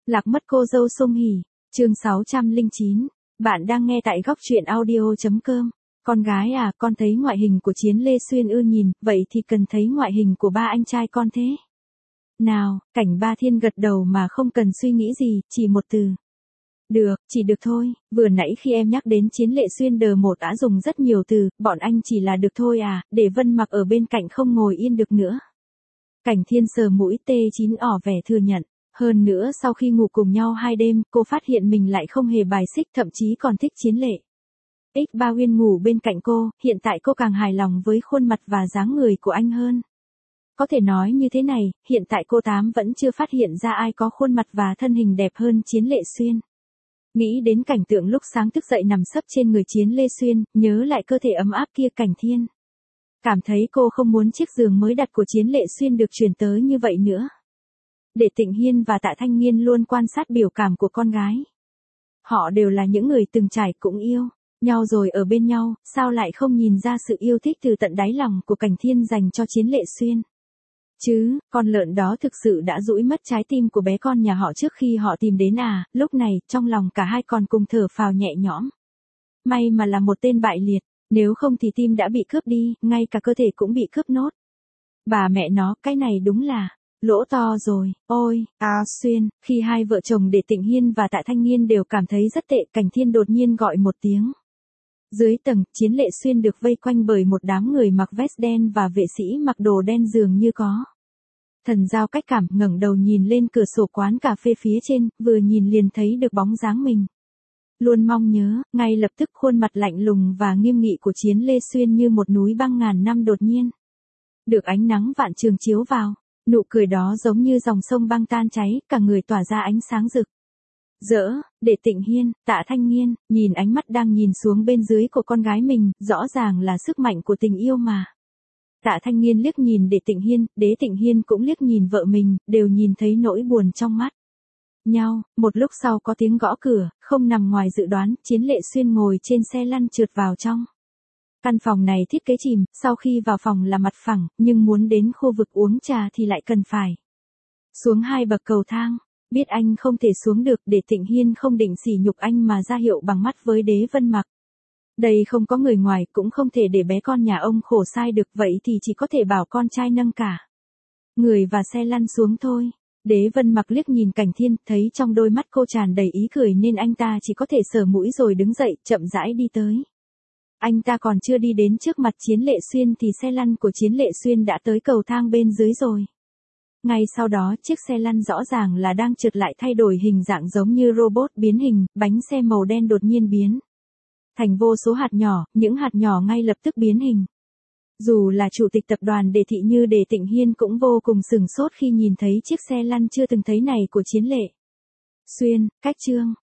Lạc mất cô dâu Song Hỷ, chương 609. Bạn đang nghe tại góc truyện audio.com. Con gái à, con thấy ngoại hình của Chiến Lê Xuyên ưa nhìn, vậy thì cần thấy ngoại hình của ba anh trai con thế. Nào, Cảnh Ba Thiên gật đầu mà không cần suy nghĩ gì, chỉ một từ. Được, chỉ được thôi, vừa nãy khi em nhắc đến Chiến Lệ Xuyên đờ một đã dùng rất nhiều từ, bọn anh chỉ là được thôi à, để Vân Mặc ở bên cạnh không ngồi yên được nữa. Cảnh Thiên sờ mũi T9 ỏ vẻ thừa nhận. Hơn nữa sau khi ngủ cùng nhau 2 đêm, cô phát hiện mình lại không hề bài xích, thậm chí còn thích Chiến Lệ. Ba Uyên ngủ bên cạnh cô, hiện tại cô càng hài lòng với khuôn mặt và dáng người của anh hơn. Có thể nói như thế này, hiện tại cô Tám vẫn chưa phát hiện ra ai có khuôn mặt và thân hình đẹp hơn Chiến Lệ Xuyên. Nghĩ đến cảnh tượng lúc sáng thức dậy nằm sấp trên người Chiến Lê Xuyên, nhớ lại cơ thể ấm áp kia, Cảnh Thiên cảm thấy cô không muốn chiếc giường mới đặt của Chiến Lệ Xuyên được chuyển tới như vậy nữa. Để Tịnh Hiên và Tạ Thanh Nghiên luôn quan sát biểu cảm của con gái. Họ đều là những người từng trải cũng yêu nhau rồi ở bên nhau, sao lại không nhìn ra sự yêu thích từ tận đáy lòng của Cảnh Thiên dành cho Chiến Lệ Xuyên. Chứ, con lợn đó thực sự đã dũi mất trái tim của bé con nhà họ trước khi họ tìm đến à, lúc này, trong lòng cả hai còn cùng thở phào nhẹ nhõm. May mà là một tên bại liệt, nếu không thì tim đã bị cướp đi, ngay cả cơ thể cũng bị cướp nốt. Bà mẹ nó, cái này đúng là lỗ to rồi. Ôi, Xuyên, khi hai vợ chồng Để Tịnh Hiên và Tạ Thanh Nghiên đều cảm thấy rất tệ, Cảnh Thiên đột nhiên gọi một tiếng. Dưới tầng, Chiến Lệ Xuyên được vây quanh bởi một đám người mặc vest đen và vệ sĩ mặc đồ đen dường như có thần giao cách cảm, ngẩng đầu nhìn lên cửa sổ quán cà phê phía trên, vừa nhìn liền thấy được bóng dáng mình. Luôn mong nhớ, ngay lập tức khuôn mặt lạnh lùng và nghiêm nghị của Chiến Lê Xuyên như một núi băng ngàn năm đột nhiên được ánh nắng vạn trường chiếu vào, nụ cười đó giống như dòng sông băng tan cháy, cả người tỏa ra ánh sáng rực rỡ. Để Tịnh Hiên, Tạ Thanh Nghiên, nhìn ánh mắt đang nhìn xuống bên dưới của con gái mình, rõ ràng là sức mạnh của tình yêu mà. Tạ Thanh Nghiên liếc nhìn Để Tịnh Hiên, Đế Tịnh Hiên cũng liếc nhìn vợ mình, đều nhìn thấy nỗi buồn trong mắt nhau. Một lúc sau có tiếng gõ cửa, không nằm ngoài dự đoán, Chiến Lệ Xuyên ngồi trên xe lăn trượt vào trong. Căn phòng này thiết kế chìm, sau khi vào phòng là mặt phẳng, nhưng muốn đến khu vực uống trà thì lại cần phải xuống 2 bậc cầu thang. Biết anh không thể xuống được, Để Tịnh Hiên không định sỉ nhục anh mà ra hiệu bằng mắt với Đế Vân Mặc. Đây không có người ngoài, cũng không thể để bé con nhà ông khổ sai được, vậy thì chỉ có thể bảo con trai nâng cả người và xe lăn xuống thôi. Đế Vân Mặc liếc nhìn Cảnh Thiên, thấy trong đôi mắt cô tràn đầy ý cười nên anh ta chỉ có thể sờ mũi rồi đứng dậy, chậm rãi đi tới. Anh ta còn chưa đi đến trước mặt Chiến Lệ Xuyên thì xe lăn của Chiến Lệ Xuyên đã tới cầu thang bên dưới rồi. Ngay sau đó, chiếc xe lăn rõ ràng là đang trượt lại, thay đổi hình dạng giống như robot biến hình, bánh xe màu đen đột nhiên biến thành vô số hạt nhỏ, những hạt nhỏ ngay lập tức biến hình. Dù là chủ tịch tập đoàn Đề Thị như Để Tịnh Hiên cũng vô cùng sửng sốt khi nhìn thấy chiếc xe lăn chưa từng thấy này của Chiến Lệ Xuyên. Cách chương